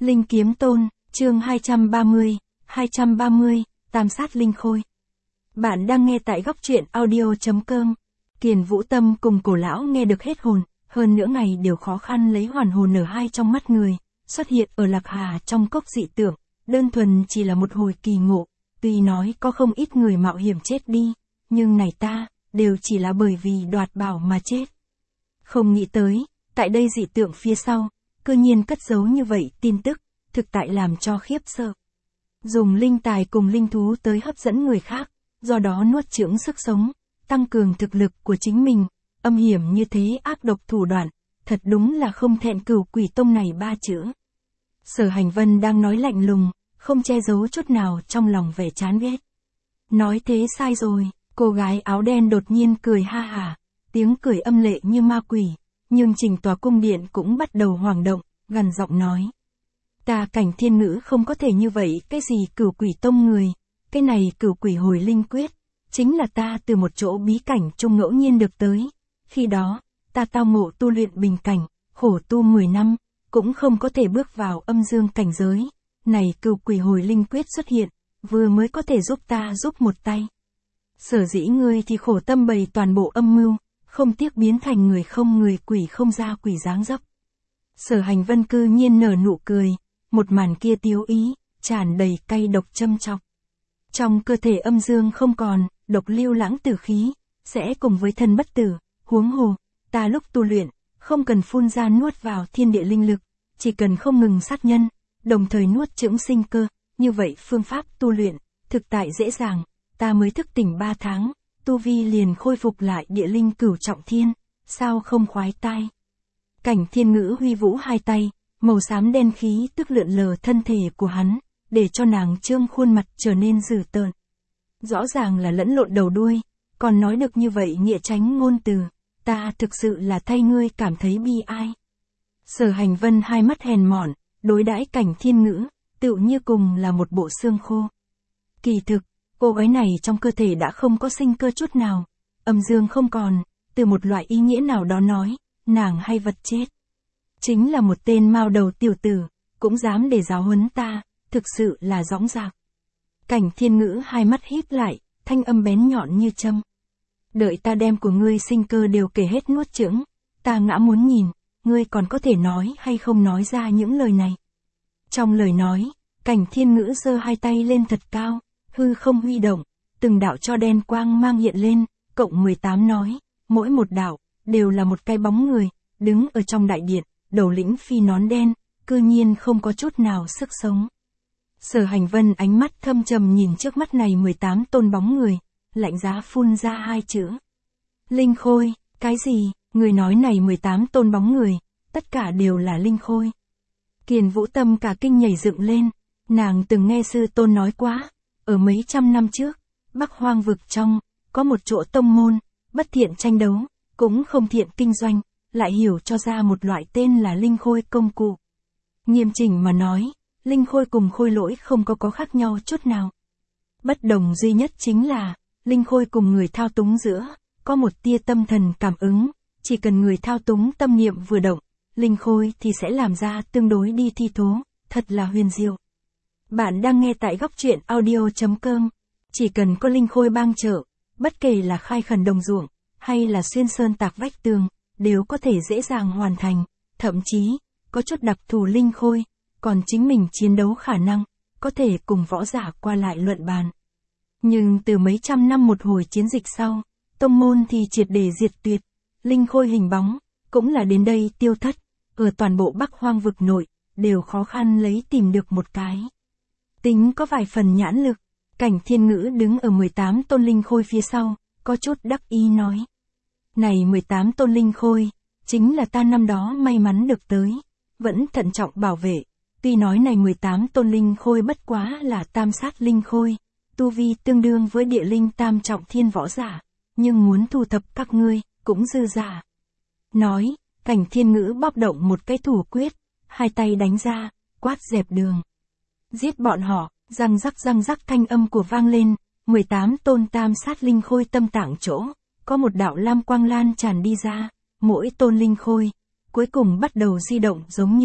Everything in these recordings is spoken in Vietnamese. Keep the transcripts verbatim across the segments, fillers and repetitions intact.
Linh Kiếm Tôn, chương hai trăm ba mươi, hai trăm ba mươi, Tam sát linh khôi. Bạn đang nghe tại góc truyện audio.com. Kiền Vũ Tâm cùng Cổ lão nghe được hết hồn, hơn nửa ngày đều khó khăn lấy hoàn hồn nở hai trong mắt người, xuất hiện ở Lạc Hà trong cốc dị tượng, đơn thuần chỉ là một hồi kỳ ngộ, tuy nói có không ít người mạo hiểm chết đi, nhưng này ta, đều chỉ là bởi vì đoạt bảo mà chết. Không nghĩ tới, tại đây dị tượng phía sau, cư nhiên cất giấu như vậy tin tức, thực tại làm cho khiếp sợ. Dùng linh tài cùng linh thú tới hấp dẫn người khác, do đó nuốt chửng sức sống, tăng cường thực lực của chính mình, âm hiểm như thế ác độc thủ đoạn, thật đúng là không thẹn Cửu Quỷ Tông này ba chữ. Sở Hành Vân đang nói lạnh lùng, không che giấu chút nào trong lòng vẻ chán ghét. Nói thế sai rồi, cô gái áo đen đột nhiên cười ha hả, tiếng cười âm lệ như ma quỷ, nhưng chỉnh tòa cung điện cũng bắt đầu hoảng động, gằn giọng nói. Ta Cảnh Thiên Ngữ không có thể như vậy, cái gì Cửu Quỷ Tông người, cái này Cửu Quỷ Hồi Linh Quyết, chính là ta từ một chỗ bí cảnh trung ngẫu nhiên được tới. Khi đó, ta tao ngộ tu luyện bình cảnh, khổ tu mười năm, cũng không có thể bước vào âm dương cảnh giới. Này Cửu Quỷ Hồi Linh Quyết xuất hiện, vừa mới có thể giúp ta giúp một tay. Sở dĩ ngươi thì khổ tâm bày toàn bộ âm mưu, không tiếc biến thành người không người quỷ không ra quỷ dáng dấp. Sở Hành Vân cư nhiên nở nụ cười, một màn kia tiếu ý, tràn đầy cay độc châm chọc. Trong cơ thể âm dương không còn, độc lưu lãng tử khí, sẽ cùng với thân bất tử, huống hồ, ta lúc tu luyện, không cần phun ra nuốt vào thiên địa linh lực, chỉ cần không ngừng sát nhân, đồng thời nuốt chửng sinh cơ, như vậy phương pháp tu luyện, thực tại dễ dàng, ta mới thức tỉnh ba tháng, tu vi liền khôi phục lại địa linh cửu trọng thiên, sao không khoái tai. Cảnh Thiên Ngữ huy vũ hai tay, màu xám đen khí tức lượn lờ thân thể của hắn, để cho nàng trương khuôn mặt trở nên dữ tợn. Rõ ràng là lẫn lộn đầu đuôi, còn nói được như vậy nghĩa tránh ngôn từ, ta thực sự là thay ngươi cảm thấy bi ai. Sở Hành Vân hai mắt hèn mọn, đối đãi Cảnh Thiên Ngữ, tựu như cùng là một bộ xương khô. Kỳ thực, cô gái này trong cơ thể đã không có sinh cơ chút nào, âm dương không còn, từ một loại ý nghĩa nào đó nói, nàng hay vật chết. Chính là một tên mao đầu tiểu tử, cũng dám để giáo huấn ta, thực sự là dõng dạc. Cảnh Thiên Ngữ hai mắt híp lại, thanh âm bén nhọn như châm. Đợi ta đem của ngươi sinh cơ đều kể hết nuốt chửng, ta ngã muốn nhìn, ngươi còn có thể nói hay không nói ra những lời này. Trong lời nói, Cảnh Thiên Ngữ giơ hai tay lên thật cao, hư không huy động, từng đạo cho đen quang mang hiện lên, cộng mười tám nói, mỗi một đạo, đều là một cái bóng người, đứng ở trong đại điện, đầu lĩnh phi nón đen, cư nhiên không có chút nào sức sống. Sở Hành Vân ánh mắt thâm trầm nhìn trước mắt này mười tám tôn bóng người, lạnh giá phun ra hai chữ. Linh khôi, cái gì, người nói này mười tám tôn bóng người, tất cả đều là linh khôi. Kiền Vũ Tâm cả kinh nhảy dựng lên, nàng từng nghe sư tôn nói quá, ở mấy trăm năm trước, Bắc Hoang vực trong, có một chỗ tông môn, bất thiện tranh đấu, cũng không thiện kinh doanh, lại hiểu cho ra một loại tên là linh khôi công cụ. Nghiêm chỉnh mà nói, linh khôi cùng khôi lỗi không có có khác nhau chút nào. Bất đồng duy nhất chính là, linh khôi cùng người thao túng giữa, có một tia tâm thần cảm ứng, chỉ cần người thao túng tâm niệm vừa động, linh khôi thì sẽ làm ra tương đối đi thi thố, thật là huyền diệu. Bạn đang nghe tại góc truyện audio.com, chỉ cần có linh khôi bang trợ, bất kể là khai khẩn đồng ruộng, hay là xuyên sơn tạc vách tường, đều có thể dễ dàng hoàn thành, thậm chí, có chút đặc thù linh khôi, còn chính mình chiến đấu khả năng, có thể cùng võ giả qua lại luận bàn. Nhưng từ mấy trăm năm một hồi chiến dịch sau, tông môn thì triệt để diệt tuyệt, linh khôi hình bóng, cũng là đến đây tiêu thất, ở toàn bộ Bắc Hoang vực nội, đều khó khăn lấy tìm được một cái. Tính có vài phần nhãn lực, Cảnh Thiên Ngữ đứng ở mười tám tôn linh khôi phía sau, có chút đắc ý nói. Này mười tám tôn linh khôi, chính là ta năm đó may mắn được tới, vẫn thận trọng bảo vệ, tuy nói này mười tám tôn linh khôi bất quá là tam sát linh khôi, tu vi tương đương với địa linh tam trọng thiên võ giả, nhưng muốn thu thập các ngươi, cũng dư giả. Nói, Cảnh Thiên Ngữ bóp động một cái thủ quyết, hai tay đánh ra, quát dẹp đường. Giết bọn họ, răng rắc răng rắc thanh âm của vang lên, mười tám tôn tam sát linh khôi tâm tạng chỗ, có một đạo lam quang lan tràn đi ra, mỗi tôn linh khôi, cuối cùng bắt đầu di động giống như,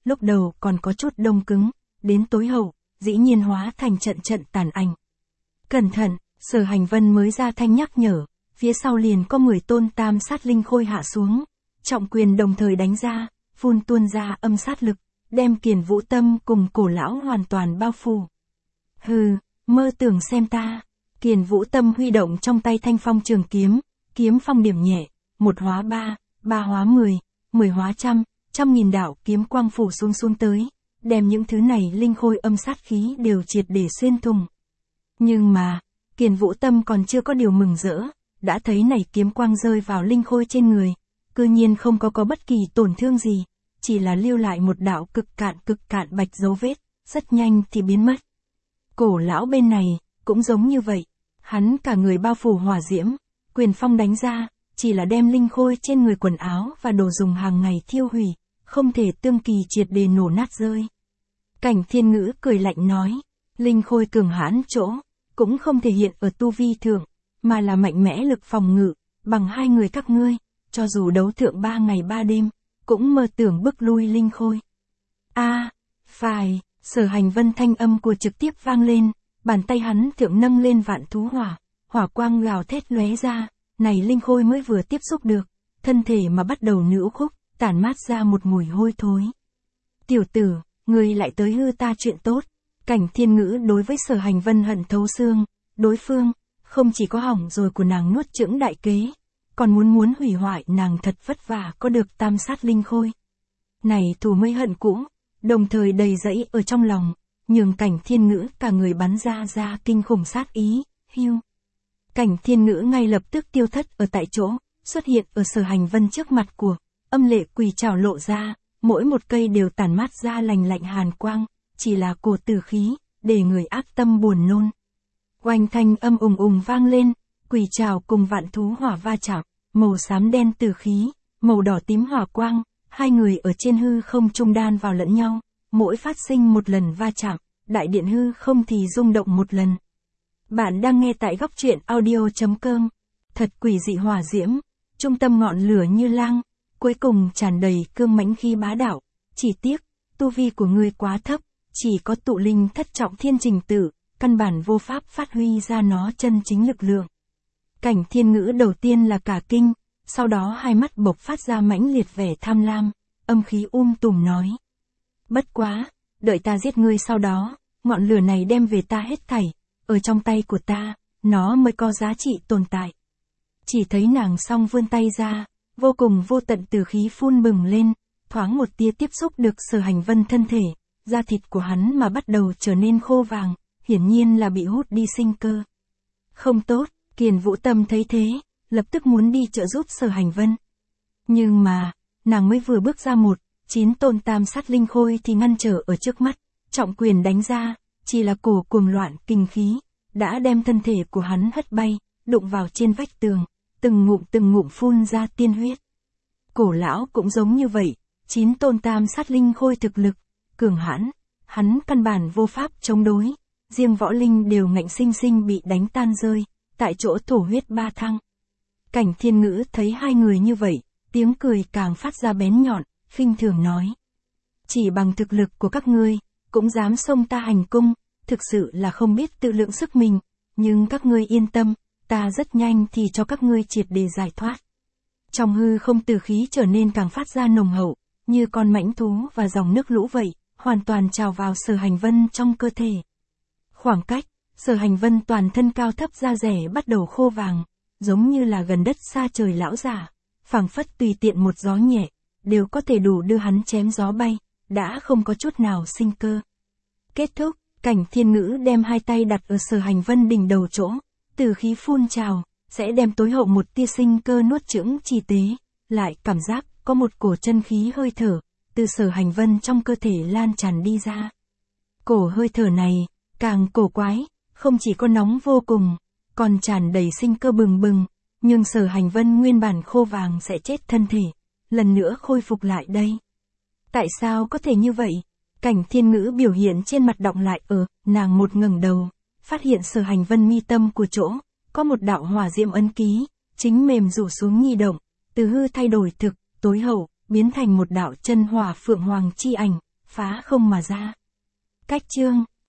lúc đầu còn có chút đông cứng, đến tối hậu, dĩ nhiên hóa thành trận trận tàn ảnh. Cẩn thận, Sở Hành Vân mới ra thanh nhắc nhở, phía sau liền có mười tôn tam sát linh khôi hạ xuống, trọng quyền đồng thời đánh ra, phun tuôn ra âm sát lực, đem Kiền Vũ Tâm cùng Cổ lão hoàn toàn bao phủ. Hừ, mơ tưởng xem ta. Kiền Vũ Tâm huy động trong tay thanh phong trường kiếm, kiếm phong điểm nhẹ, một hóa ba, ba hóa mười, mười hóa trăm, trăm nghìn đạo kiếm quang phủ xuống xuống tới, đem những thứ này linh khôi âm sát khí đều triệt để xuyên thủng. Nhưng mà, Kiền Vũ Tâm còn chưa có điều mừng rỡ, đã thấy này kiếm quang rơi vào linh khôi trên người, cư nhiên không có có bất kỳ tổn thương gì, chỉ là lưu lại một đạo cực cạn cực cạn bạch dấu vết, rất nhanh thì biến mất. Cổ lão bên này, cũng giống như vậy, hắn cả người bao phủ hỏa diễm, quyền phong đánh ra, chỉ là đem linh khôi trên người quần áo và đồ dùng hàng ngày thiêu hủy, không thể tương kỳ triệt để nổ nát rơi. Cảnh Thiên Ngữ cười lạnh nói, linh khôi cường hãn chỗ, cũng không thể hiện ở tu vi thượng, mà là mạnh mẽ lực phòng ngự, bằng hai người các ngươi, cho dù đấu thượng ba ngày ba đêm, cũng mơ tưởng bức lui linh khôi. A, phải, Sở Hành Vân thanh âm của trực tiếp vang lên, bàn tay hắn thượng nâng lên vạn thú hỏa, hỏa quang gào thét lóe ra, này linh khôi mới vừa tiếp xúc được, thân thể mà bắt đầu nữu khúc, tản mát ra một mùi hôi thối. Tiểu tử, ngươi lại tới hư ta chuyện tốt. Cảnh Thiên Ngữ đối với Sở Hành Vân hận thấu xương, đối phương, không chỉ có hỏng rồi của nàng nuốt chửng đại kế, còn muốn muốn hủy hoại nàng thật vất vả có được tam sát linh khôi. Này thù mới hận cũ, đồng thời đầy dẫy ở trong lòng, nhường Cảnh Thiên Ngữ cả người bắn ra ra kinh khủng sát ý, hiu. Cảnh Thiên Ngữ ngay lập tức tiêu thất ở tại chỗ, xuất hiện ở Sở Hành Vân trước mặt của, âm lệ quỳ trảo lộ ra, mỗi một cây đều tản mát ra lành lạnh hàn quang, chỉ là cổ tử khí, để người ác tâm buồn nôn. Oanh thanh âm ùng ùng vang lên, quỳ trảo cùng vạn thú hỏa va chạm, màu xám đen tử khí, màu đỏ tím hỏa quang, hai người ở trên hư không trung đan vào lẫn nhau, mỗi phát sinh một lần va chạm, đại điện hư không thì rung động một lần. Bạn đang nghe tại góc truyện audio chấm com. Thật quỷ dị hỏa diễm, trung tâm ngọn lửa như lang, cuối cùng tràn đầy cương mãnh khí bá đạo, chỉ tiếc, tu vi của ngươi quá thấp, chỉ có tụ linh thất trọng thiên trình tự, căn bản vô pháp phát huy ra nó chân chính lực lượng. Cảnh Thiên Ngữ đầu tiên là cả kinh, sau đó hai mắt bộc phát ra mãnh liệt vẻ tham lam, âm khí um tùm nói. Bất quá, đợi ta giết ngươi sau đó, ngọn lửa này đem về ta hết thảy, ở trong tay của ta, nó mới có giá trị tồn tại. Chỉ thấy nàng song vươn tay ra, vô cùng vô tận từ khí phun bừng lên, thoáng một tia tiếp xúc được Sở Hành Vân thân thể, da thịt của hắn mà bắt đầu trở nên khô vàng, hiển nhiên là bị hút đi sinh cơ. Không tốt, Kiền Vũ Tâm thấy thế, lập tức muốn đi trợ giúp Sở Hành Vân. Nhưng mà, nàng mới vừa bước ra một, chín tôn tam sát linh khôi thì ngăn trở ở trước mắt, trọng quyền đánh ra, chỉ là cổ cuồng loạn kinh khí, đã đem thân thể của hắn hất bay, đụng vào trên vách tường, từng ngụm từng ngụm phun ra tiên huyết. Cổ lão cũng giống như vậy, chín tôn tam sát linh khôi thực lực, cường hãn, hắn căn bản vô pháp chống đối, riêng võ linh đều ngạnh sinh sinh bị đánh tan rơi, tại chỗ thổ huyết ba thăng. Cảnh Thiên Ngữ thấy hai người như vậy, tiếng cười càng phát ra bén nhọn, khinh thường nói. Chỉ bằng thực lực của các ngươi, cũng dám xông ta hành cung, thực sự là không biết tự lượng sức mình, nhưng các ngươi yên tâm, ta rất nhanh thì cho các ngươi triệt để giải thoát. Trong hư không tử khí trở nên càng phát ra nồng hậu, như con mãnh thú và dòng nước lũ vậy, hoàn toàn trào vào Sở Hành Vân trong cơ thể. Khoảng cách, Sở Hành Vân toàn thân cao thấp da rẻ bắt đầu khô vàng, giống như là gần đất xa trời lão giả, phảng phất tùy tiện một gió nhẹ, đều có thể đủ đưa hắn chém gió bay, đã không có chút nào sinh cơ. Kết thúc, Cảnh Thiên Ngữ đem hai tay đặt ở Sở Hành Vân đỉnh đầu chỗ, từ khí phun trào, sẽ đem tối hậu một tia sinh cơ nuốt chửng chi tế, lại cảm giác có một cổ chân khí hơi thở, từ Sở Hành Vân trong cơ thể lan tràn đi ra. Cổ hơi thở này, càng cổ quái, không chỉ có nóng vô cùng, còn tràn đầy sinh cơ bừng bừng, nhưng Sở Hành Vân nguyên bản khô vàng sẽ chết thân thể, lần nữa khôi phục lại đây. Tại sao có thể như vậy? Cảnh Thiên Ngữ biểu hiện trên mặt đọng lại ở, nàng một ngẩng đầu, phát hiện Sở Hành Vân mi tâm của chỗ, có một đạo hỏa diệm ấn ký, chính mềm rủ xuống nhi động, từ hư thay đổi thực, tối hậu, biến thành một đạo chân hỏa phượng hoàng chi ảnh, phá không mà ra. Cách chương